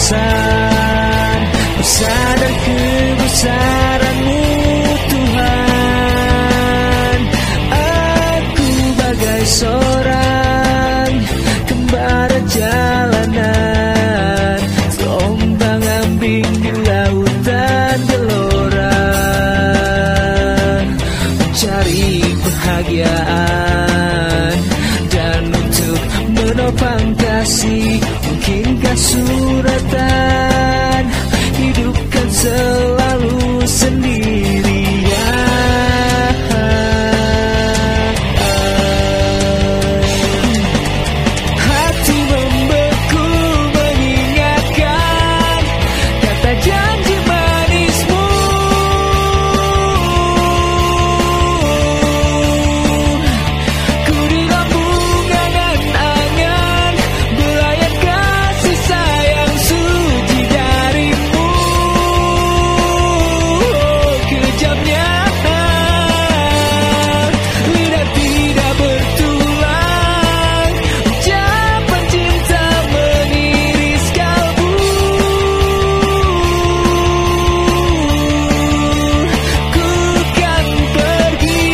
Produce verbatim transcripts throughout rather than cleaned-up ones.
bosan, bersadar kebesaran-Mu Tuhan. Aku bagai seorang kembara jalanan, terombang-ambing di lautan gelora, mencari kebahagiaan dan untuk menopang kasih. Mungkinkah suratan hidupkan selalu sendirian? Hati membeku mengingatkan kata janji manis-Mu. Ku di lambung angan-angan belayar kasih sayang suci dari-Mu. Kejamnya lidah tidak bertulang, ucapan cinta mengiris kalbu. Ku kan pergi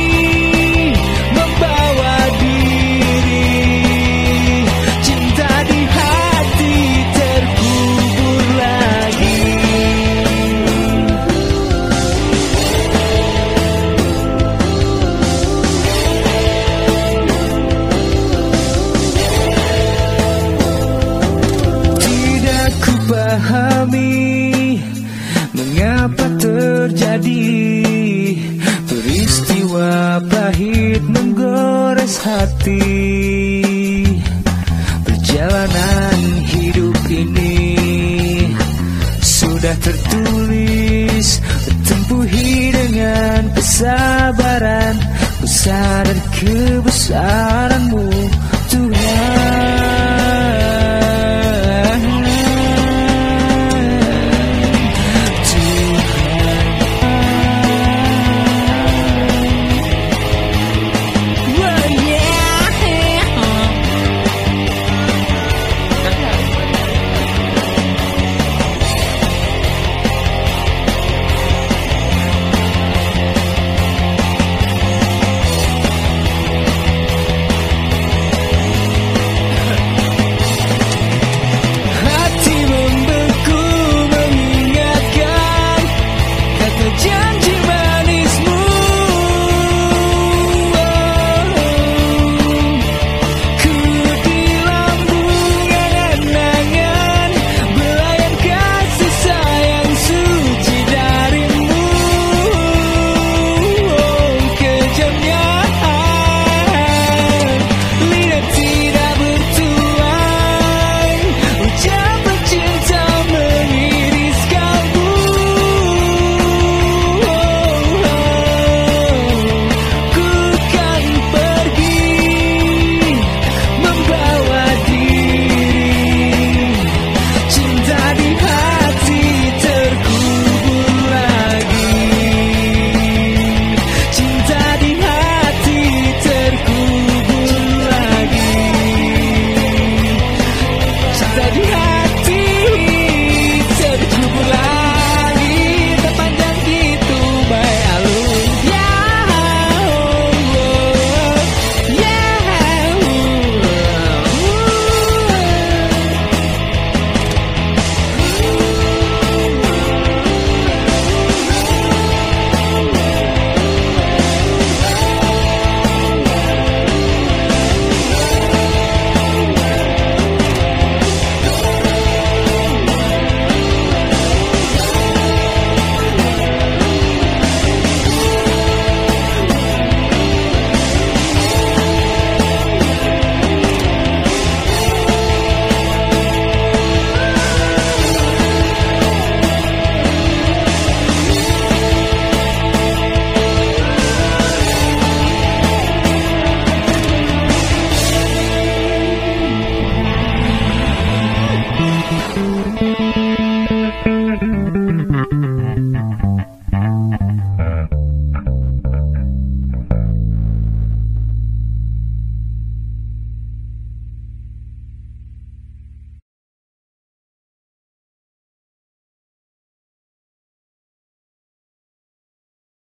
membawa diri, cinta di hati terkubur lagi. Tidak ku pahami mengapa terjadi peristiwa pahit menggores hati.